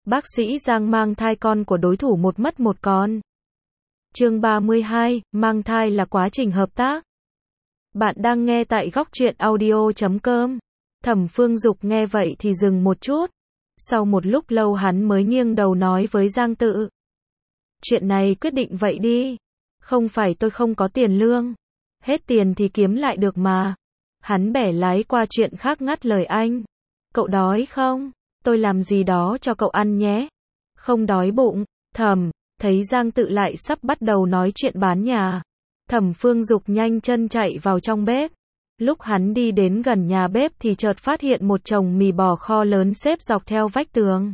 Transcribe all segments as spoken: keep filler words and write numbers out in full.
Bác sĩ Giang mang thai con của đối thủ một mất một còn. Chương ba mươi hai, mang thai là quá trình hợp tác. Bạn đang nghe tại góc truyện audio chấm com. Thẩm Phương Dục nghe vậy thì dừng một chút. Sau một lúc lâu hắn mới nghiêng đầu nói với Giang Tự. Chuyện này quyết định vậy đi. Không phải tôi không có tiền lương. Hết tiền thì kiếm lại được mà. Hắn bẻ lái qua chuyện khác ngắt lời anh. Cậu đói không? Tôi làm gì đó cho cậu ăn nhé. Không đói bụng. Thẩm, thấy Giang Tự lại sắp bắt đầu nói chuyện bán nhà. Thẩm Phương Dục nhanh chân chạy vào trong bếp. Lúc hắn đi đến gần nhà bếp thì chợt phát hiện một chồng mì bò kho lớn xếp dọc theo vách tường.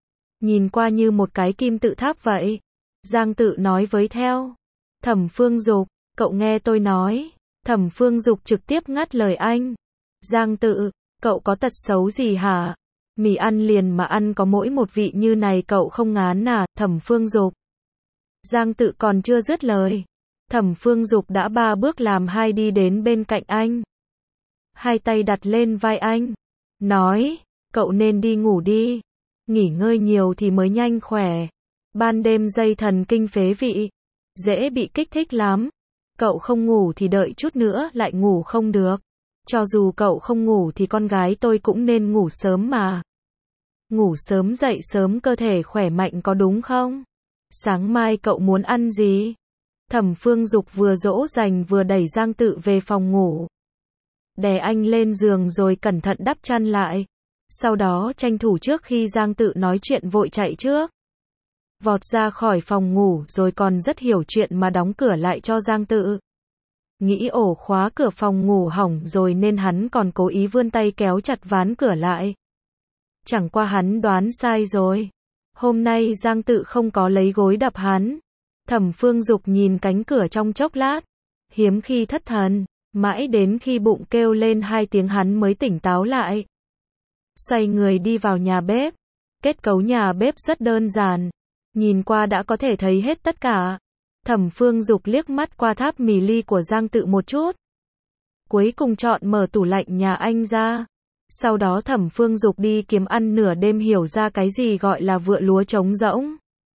Nhìn qua như một cái kim tự tháp vậy. Giang Tự nói với theo. Thẩm Phương Dục, cậu nghe tôi nói. Thẩm Phương Dục trực tiếp ngắt lời anh. Giang Tự, cậu có tật xấu gì hả? Mì ăn liền mà ăn có mỗi một vị như này cậu không ngán à? Thẩm Phương Dục. Giang Tự còn chưa dứt lời. Thẩm Phương Dục đã ba bước làm hai đi đến bên cạnh anh. Hai tay đặt lên vai anh. Nói, cậu nên đi ngủ đi. Nghỉ ngơi nhiều thì mới nhanh khỏe. Ban đêm dây thần kinh phế vị. Dễ bị kích thích lắm. Cậu không ngủ thì đợi chút nữa lại ngủ không được. Cho dù cậu không ngủ thì con gái tôi cũng nên ngủ sớm mà. Ngủ sớm dậy sớm cơ thể khỏe mạnh có đúng không? Sáng mai cậu muốn ăn gì? Thẩm Phương Dục vừa dỗ dành vừa đẩy Giang Tự về phòng ngủ. Đè anh lên giường rồi cẩn thận đắp chăn lại. Sau đó tranh thủ trước khi Giang Tự nói chuyện vội chạy trước. Vọt ra khỏi phòng ngủ rồi còn rất hiểu chuyện mà đóng cửa lại cho Giang Tự. Nghĩ ổ khóa cửa phòng ngủ hỏng rồi nên hắn còn cố ý vươn tay kéo chặt ván cửa lại. Chẳng qua hắn đoán sai rồi. Hôm nay Giang Tự không có lấy gối đập hắn. Thẩm Phương Dục nhìn cánh cửa trong chốc lát. Hiếm khi thất thần. Mãi đến khi bụng kêu lên hai tiếng hắn mới tỉnh táo lại. Xoay người đi vào nhà bếp. Kết cấu nhà bếp rất đơn giản. Nhìn qua đã có thể thấy hết tất cả. Thẩm Phương Dục liếc mắt qua tháp mì ly của Giang Tự một chút. Cuối cùng chọn mở tủ lạnh nhà anh ra. Sau đó Thẩm Phương Dục đi kiếm ăn nửa đêm hiểu ra cái gì gọi là vựa lúa trống rỗng.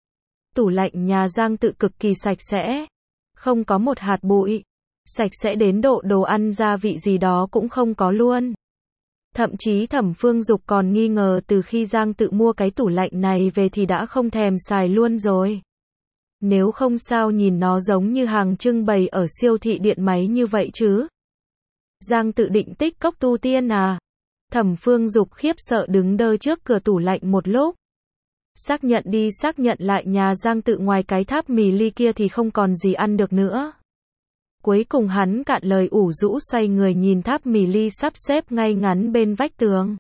Tủ lạnh nhà Giang Tự cực kỳ sạch sẽ. Không có một hạt bụi. Sạch sẽ đến độ đồ ăn gia vị gì đó cũng không có luôn. Thậm chí Thẩm Phương Dục còn nghi ngờ từ khi Giang Tự mua cái tủ lạnh này về thì đã không thèm xài luôn rồi. Nếu không sao nhìn nó giống như hàng trưng bày ở siêu thị điện máy như vậy chứ. Giang Tự định tích cốc tu tiên à? Thẩm Phương Dục khiếp sợ đứng đơ trước cửa tủ lạnh một lúc. Xác nhận đi xác nhận lại nhà Giang Tự ngoài cái tháp mì ly kia thì không còn gì ăn được nữa. Cuối cùng hắn cạn lời ủ rũ xoay người nhìn tháp mì ly sắp xếp ngay ngắn bên vách tường.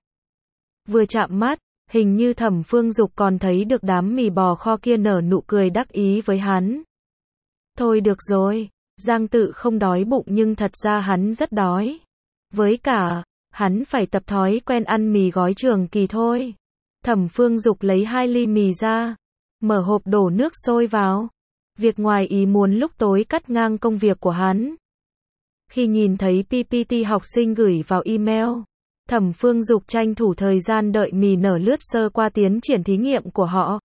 Vừa chạm mắt, hình như Thẩm Phương Dục còn thấy được đám mì bò kho kia nở nụ cười đắc ý với hắn. Thôi được rồi, Giang Tự không đói bụng nhưng thật ra hắn rất đói. Với cả, hắn phải tập thói quen ăn mì gói Trường Kỳ thôi. Thẩm Phương Dục lấy hai ly mì ra, mở hộp đổ nước sôi vào. Việc ngoài ý muốn lúc tối cắt ngang công việc của hắn. Khi nhìn thấy pê pê tê học sinh gửi vào email, Thẩm Phương Dục tranh thủ thời gian đợi mì nở lướt sơ qua tiến triển thí nghiệm của họ.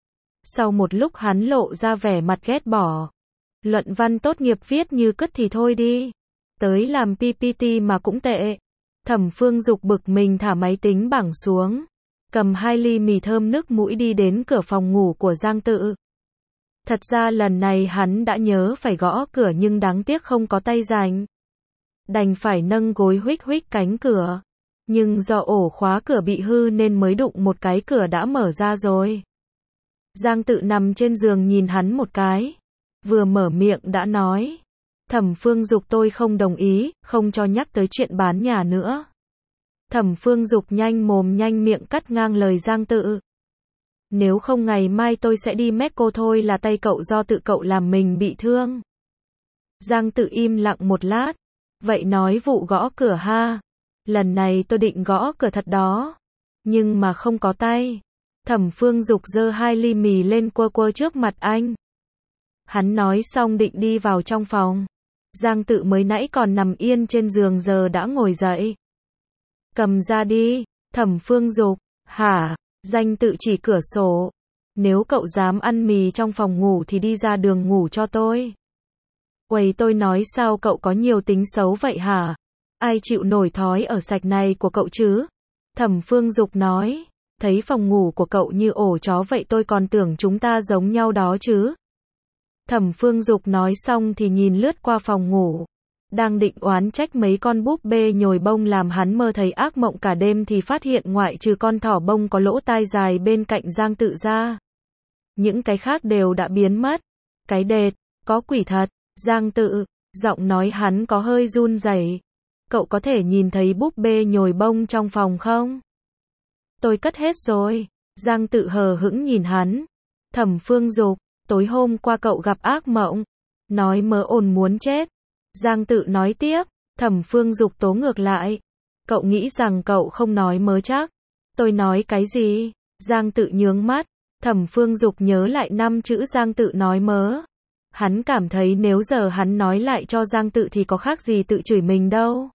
Sau một lúc hắn lộ ra vẻ mặt ghét bỏ. Luận văn tốt nghiệp viết như cứt thì thôi đi. Tới làm pê pê tê mà cũng tệ. Thẩm Phương Dục bực mình thả máy tính bảng xuống. Cầm hai ly mì thơm nước mũi đi đến cửa phòng ngủ của Giang Tự. Thật ra lần này hắn đã nhớ phải gõ cửa nhưng đáng tiếc không có tay rảnh. Đành phải nâng gối huých huých cánh cửa. Nhưng do ổ khóa cửa bị hư nên mới đụng một cái cửa đã mở ra rồi. Giang Tự nằm trên giường nhìn hắn một cái. Vừa mở miệng đã nói. Thẩm Phương Dục tôi không đồng ý, không cho nhắc tới chuyện bán nhà nữa. Thẩm Phương Dục nhanh mồm nhanh miệng cắt ngang lời Giang Tự. Nếu không ngày mai tôi sẽ đi Mecco thôi là tay cậu do tự cậu làm mình bị thương. Giang Tự im lặng một lát. Vậy nói vụ gõ cửa ha. Lần này tôi định gõ cửa thật đó. Nhưng mà không có tay. Thẩm Phương Dục giơ hai ly mì lên quơ quơ trước mặt anh. Hắn nói xong định đi vào trong phòng. Giang Tự mới nãy còn nằm yên trên giường giờ đã ngồi dậy. Cầm ra đi. Thẩm Phương Dục. Hả? Danh Tự chỉ cửa sổ. Nếu cậu dám ăn mì trong phòng ngủ thì đi ra đường ngủ cho tôi. Uầy, tôi nói sao cậu có nhiều tính xấu vậy hả? Ai chịu nổi thói ở sạch này của cậu chứ? Thẩm Phương Dục nói. Thấy phòng ngủ của cậu như ổ chó vậy tôi còn tưởng chúng ta giống nhau đó chứ. Thẩm Phương Dục nói xong thì nhìn lướt qua phòng ngủ. Đang định oán trách mấy con búp bê nhồi bông làm hắn mơ thấy ác mộng cả đêm thì phát hiện ngoại trừ con thỏ bông có lỗ tai dài bên cạnh Giang Tự ra. Những cái khác đều đã biến mất. Cái đệt, có quỷ thật. Giang Tự, giọng nói hắn có hơi run rẩy. Cậu có thể nhìn thấy búp bê nhồi bông trong phòng không? Tôi cất hết rồi. Giang Tự hờ hững nhìn hắn. Thẩm Phương Dục, tối hôm qua cậu gặp ác mộng. Nói mớ ồn muốn chết. Giang Tự nói tiếp. Thẩm Phương Dục tố ngược lại. Cậu nghĩ rằng cậu không nói mớ chắc. Tôi nói cái gì? Giang Tự nhướng mắt. Thẩm Phương Dục nhớ lại năm chữ Giang Tự nói mớ. Hắn cảm thấy nếu giờ hắn nói lại cho Giang Tự thì có khác gì tự chửi mình đâu.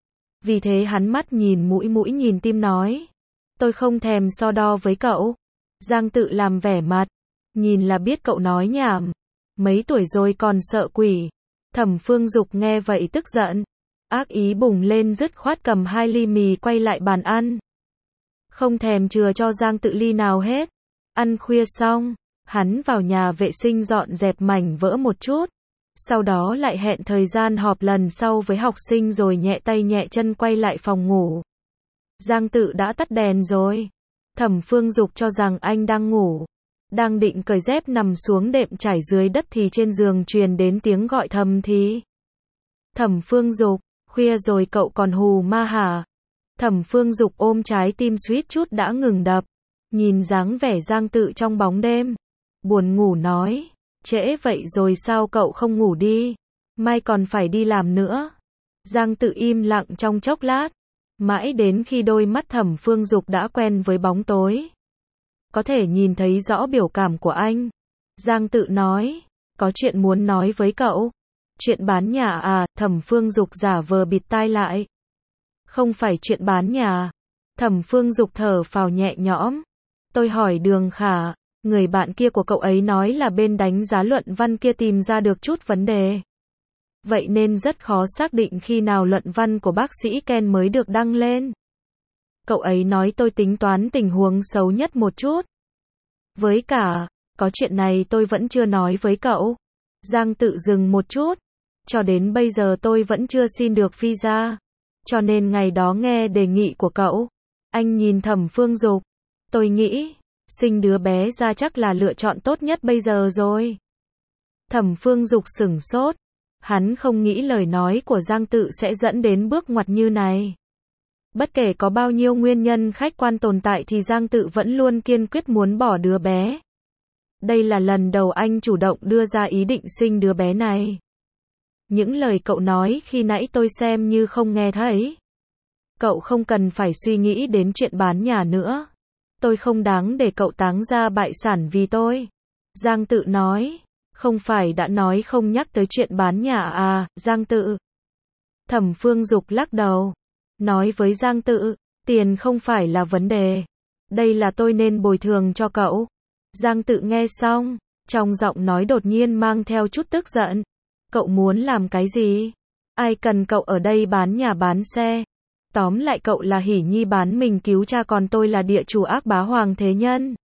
Vì thế hắn mắt nhìn mũi mũi nhìn tim nói. Tôi không thèm so đo với cậu. Giang Tự làm vẻ mặt. Nhìn là biết cậu nói nhảm. Mấy tuổi rồi còn sợ quỷ. Thẩm Phương Dục nghe vậy tức giận. Ác ý bùng lên dứt khoát cầm hai ly mì quay lại bàn ăn. Không thèm chừa cho Giang Tự ly nào hết. Ăn khuya xong, hắn vào nhà vệ sinh dọn dẹp mảnh vỡ một chút. Sau đó lại hẹn thời gian họp lần sau với học sinh rồi nhẹ tay nhẹ chân quay lại phòng ngủ. Giang Tự đã tắt đèn rồi. Thẩm Phương Dục cho rằng anh đang ngủ. Đang định cởi dép nằm xuống đệm trải dưới đất thì trên giường truyền đến tiếng gọi thầm thì. Thẩm Phương Dục, khuya rồi cậu còn hù ma hả? Thẩm Phương Dục ôm trái tim suýt chút đã ngừng đập. Nhìn dáng vẻ Giang Tự trong bóng đêm. Buồn ngủ nói. Trễ vậy rồi sao cậu không ngủ đi? Mai còn phải đi làm nữa. Giang Tự im lặng trong chốc lát. Mãi đến khi đôi mắt Thẩm Phương Dục đã quen với bóng tối. Có thể nhìn thấy rõ biểu cảm của anh. Giang Tự nói. Có chuyện muốn nói với cậu. Chuyện bán nhà à? Thẩm Phương Dục giả vờ bịt tai lại. Không phải chuyện bán nhà. Thẩm Phương Dục thở phào nhẹ nhõm. Tôi hỏi Đường Khả. Người bạn kia của cậu ấy nói là bên đánh giá luận văn kia tìm ra được chút vấn đề. Vậy nên rất khó xác định khi nào luận văn của bác sĩ Ken mới được đăng lên. Cậu ấy nói tôi tính toán tình huống xấu nhất một chút. Với cả, có chuyện này tôi vẫn chưa nói với cậu. Giang Tự dừng một chút. Cho đến bây giờ tôi vẫn chưa xin được visa. Cho nên ngày đó nghe đề nghị của cậu. Anh nhìn Thẩm Phương Dục. Tôi nghĩ, sinh đứa bé ra chắc là lựa chọn tốt nhất bây giờ rồi. Thẩm Phương Dục sửng sốt. Hắn không nghĩ lời nói của Giang Tự sẽ dẫn đến bước ngoặt như này. Bất kể có bao nhiêu nguyên nhân khách quan tồn tại thì Giang Tự vẫn luôn kiên quyết muốn bỏ đứa bé. Đây là lần đầu anh chủ động đưa ra ý định sinh đứa bé này. Những lời cậu nói khi nãy tôi xem như không nghe thấy. Cậu không cần phải suy nghĩ đến chuyện bán nhà nữa. Tôi không đáng để cậu táng ra bại sản vì tôi. Giang Tự nói. Không phải đã nói không nhắc tới chuyện bán nhà à, Giang Tự. Thẩm Phương Dục lắc đầu. Nói với Giang Tự, tiền không phải là vấn đề. Đây là tôi nên bồi thường cho cậu. Giang Tự nghe xong, trong giọng nói đột nhiên mang theo chút tức giận. Cậu muốn làm cái gì? Ai cần cậu ở đây bán nhà bán xe? Tóm lại cậu là Hỷ Nhi bán mình cứu cha còn tôi là địa chủ ác bá Hoàng Thế Nhân.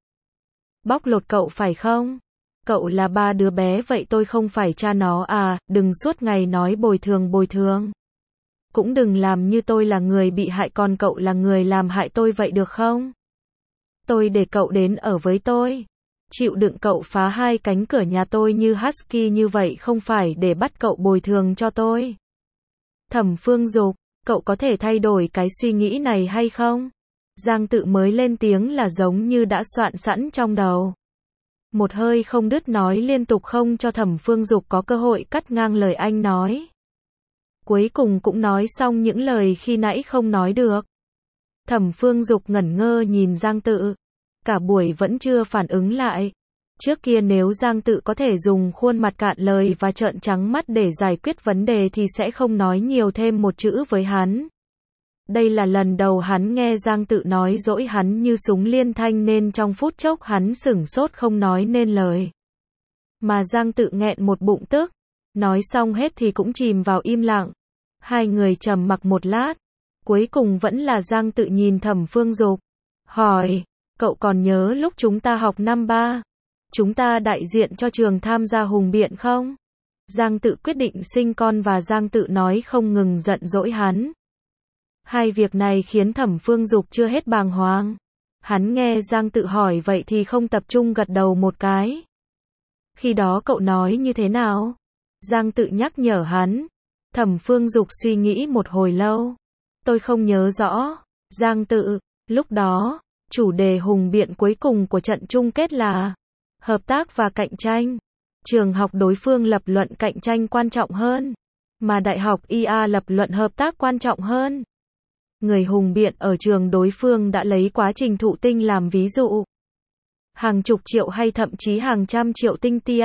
Bóc lột cậu phải không? Cậu là ba đứa bé vậy tôi không phải cha nó à, đừng suốt ngày nói bồi thường bồi thường. Cũng đừng làm như tôi là người bị hại còn cậu là người làm hại tôi vậy được không? Tôi để cậu đến ở với tôi. Chịu đựng cậu phá hai cánh cửa nhà tôi như Husky như vậy không phải để bắt cậu bồi thường cho tôi. Thẩm Phương Dục, cậu có thể thay đổi cái suy nghĩ này hay không? Giang Tự mới lên tiếng là giống như đã soạn sẵn trong đầu. Một hơi không đứt nói liên tục không cho Thẩm Phương Dục có cơ hội cắt ngang lời anh nói. Cuối cùng cũng nói xong những lời khi nãy không nói được. Thẩm Phương Dục ngẩn ngơ nhìn Giang Tự. Cả buổi vẫn chưa phản ứng lại. Trước kia nếu Giang Tự có thể dùng khuôn mặt cạn lời và trợn trắng mắt để giải quyết vấn đề thì sẽ không nói nhiều thêm một chữ với hắn. Đây là lần đầu hắn nghe Giang Tự nói dỗi hắn như súng liên thanh nên trong phút chốc hắn sửng sốt không nói nên lời. Mà Giang Tự nghẹn một bụng tức. Nói xong hết thì cũng chìm vào im lặng. Hai người trầm mặc một lát. Cuối cùng vẫn là Giang Tự nhìn Thẩm Phương Dục. Hỏi, cậu còn nhớ lúc chúng ta học năm ba? Chúng ta đại diện cho trường tham gia hùng biện không? Giang Tự quyết định sinh con và Giang Tự nói không ngừng giận dỗi hắn. Hai việc này khiến Thẩm Phương Dục chưa hết bàng hoàng. Hắn nghe Giang Tự hỏi vậy thì không tập trung gật đầu một cái. Khi đó cậu nói như thế nào? Giang Tự nhắc nhở hắn. Thẩm Phương Dục suy nghĩ một hồi lâu. Tôi không nhớ rõ. Giang Tự, lúc đó, chủ đề hùng biện cuối cùng của trận chung kết là hợp tác và cạnh tranh. Trường học đối phương lập luận cạnh tranh quan trọng hơn, mà đại học i a lập luận hợp tác quan trọng hơn. Người hùng biện ở trường đối phương đã lấy quá trình thụ tinh làm ví dụ. Hàng chục triệu hay thậm chí hàng trăm triệu tinh tia.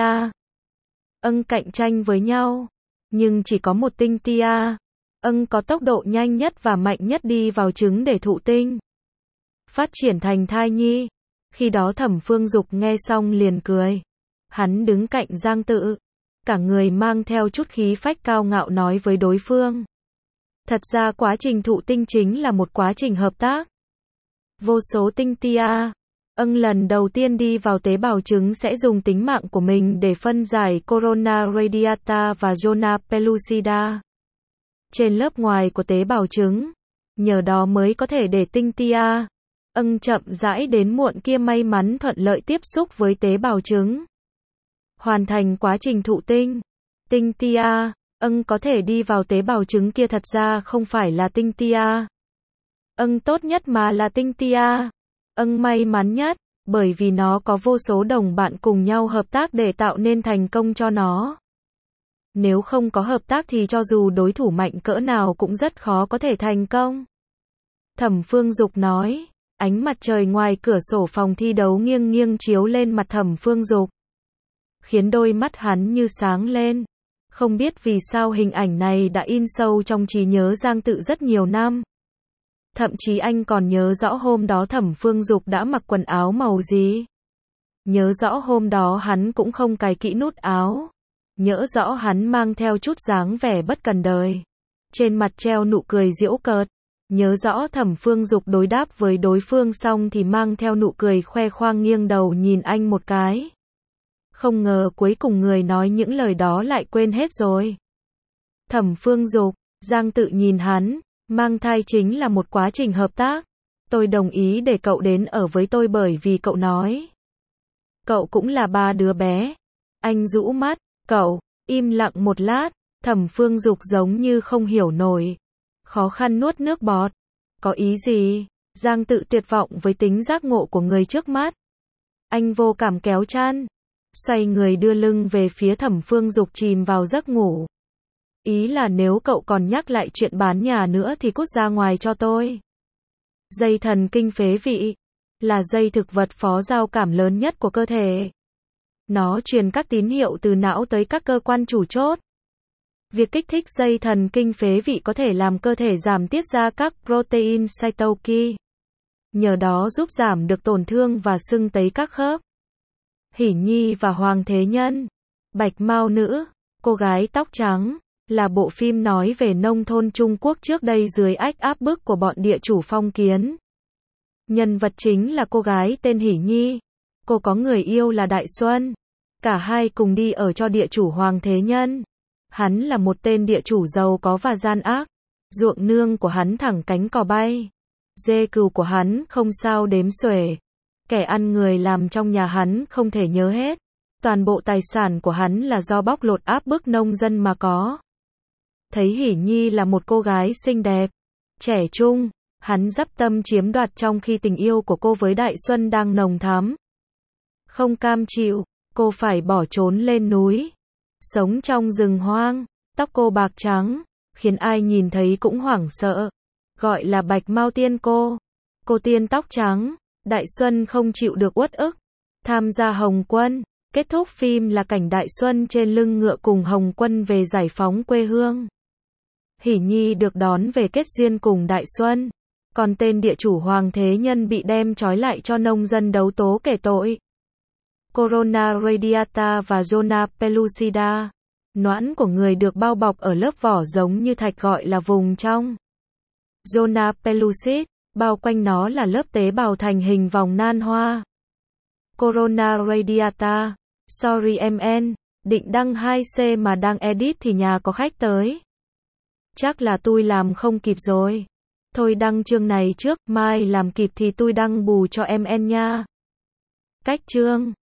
Ân cạnh tranh với nhau, nhưng chỉ có một tinh tia. Ân có tốc độ nhanh nhất và mạnh nhất đi vào trứng để thụ tinh, phát triển thành thai nhi. Khi đó Thẩm Phương Dục nghe xong liền cười. Hắn đứng cạnh Giang Tự, cả người mang theo chút khí phách cao ngạo nói với đối phương. Thật ra quá trình thụ tinh chính là một quá trình hợp tác. Vô số tinh tia, ân lần đầu tiên đi vào tế bào trứng sẽ dùng tính mạng của mình để phân giải corona radiata và zona pellucida trên lớp ngoài của tế bào trứng. Nhờ đó mới có thể để tinh tia, ân chậm rãi đến muộn kia may mắn thuận lợi tiếp xúc với tế bào trứng, hoàn thành quá trình thụ tinh. Tinh tia, ân có thể đi vào tế bào trứng kia thật ra không phải là tinh tia. Ân tốt nhất mà là tinh tia. Ân may mắn nhất, bởi vì nó có vô số đồng bạn cùng nhau hợp tác để tạo nên thành công cho nó. Nếu không có hợp tác thì cho dù đối thủ mạnh cỡ nào cũng rất khó có thể thành công. Thẩm Phương Dục nói. Ánh mặt trời ngoài cửa sổ phòng thi đấu nghiêng nghiêng chiếu lên mặt Thẩm Phương Dục, khiến đôi mắt hắn như sáng lên. Không biết vì sao hình ảnh này đã in sâu trong trí nhớ Giang Tự rất nhiều năm. Thậm chí anh còn nhớ rõ hôm đó Thẩm Phương Dục đã mặc quần áo màu gì. Nhớ rõ hôm đó hắn cũng không cài kỹ nút áo. Nhớ rõ hắn mang theo chút dáng vẻ bất cần đời. Trên mặt treo nụ cười giễu cợt. Nhớ rõ Thẩm Phương Dục đối đáp với đối phương xong thì mang theo nụ cười khoe khoang nghiêng đầu nhìn anh một cái. Không ngờ cuối cùng người nói những lời đó lại quên hết rồi. Thẩm Phương Dục, Giang Tự nhìn hắn, mang thai chính là một quá trình hợp tác. Tôi đồng ý để cậu đến ở với tôi bởi vì cậu nói. Cậu cũng là ba đứa bé. Anh rũ mắt, cậu, im lặng một lát, Thẩm Phương Dục giống như không hiểu nổi. Khó khăn nuốt nước bọt. Có ý gì? Giang Tự tuyệt vọng với tính giác ngộ của người trước mắt. Anh vô cảm kéo chăn, xoay người đưa lưng về phía Thẩm Phương Dục chìm vào giấc ngủ. Ý là nếu cậu còn nhắc lại chuyện bán nhà nữa thì cút ra ngoài cho tôi. Dây thần kinh phế vị là dây thực vật phó giao cảm lớn nhất của cơ thể. Nó truyền các tín hiệu từ não tới các cơ quan chủ chốt. Việc kích thích dây thần kinh phế vị có thể làm cơ thể giảm tiết ra các protein cytokine. Nhờ đó giúp giảm được tổn thương và sưng tấy các khớp. Hỷ Nhi và Hoàng Thế Nhân, Bạch Mao Nữ, Cô gái tóc trắng, là bộ phim nói về nông thôn Trung Quốc trước đây dưới ách áp bức của bọn địa chủ phong kiến. Nhân vật chính là cô gái tên Hỷ Nhi. Cô có người yêu là Đại Xuân. Cả hai cùng đi ở cho địa chủ Hoàng Thế Nhân. Hắn là một tên địa chủ giàu có và gian ác. Ruộng nương của hắn thẳng cánh cò bay. Dê cừu của hắn không sao đếm xuể. Kẻ ăn người làm trong nhà hắn không thể nhớ hết. Toàn bộ tài sản của hắn là do bóc lột áp bức nông dân mà có. Thấy Hỷ Nhi là một cô gái xinh đẹp, trẻ trung, hắn dắp tâm chiếm đoạt trong khi tình yêu của cô với Đại Xuân đang nồng thắm. Không cam chịu, cô phải bỏ trốn lên núi, sống trong rừng hoang. Tóc cô bạc trắng, khiến ai nhìn thấy cũng hoảng sợ. Gọi là Bạch Mao Tiên Cô. Cô tiên tóc trắng. Đại Xuân không chịu được uất ức, tham gia Hồng Quân. Kết thúc phim là cảnh Đại Xuân trên lưng ngựa cùng Hồng Quân về giải phóng quê hương. Hỷ Nhi được đón về kết duyên cùng Đại Xuân. Còn tên địa chủ Hoàng Thế Nhân bị đem trói lại cho nông dân đấu tố kể tội. Corona radiata và zona pellucida. Noãn của người được bao bọc ở lớp vỏ giống như thạch gọi là vùng trong. Zona pellucid, bao quanh nó là lớp tế bào thành hình vòng nan hoa. Corona radiata. Sorry em en, định đăng hai C mà đang edit thì nhà có khách tới. Chắc là tôi làm không kịp rồi. Thôi đăng chương này trước, mai làm kịp thì tôi đăng bù cho em en nha. Cách chương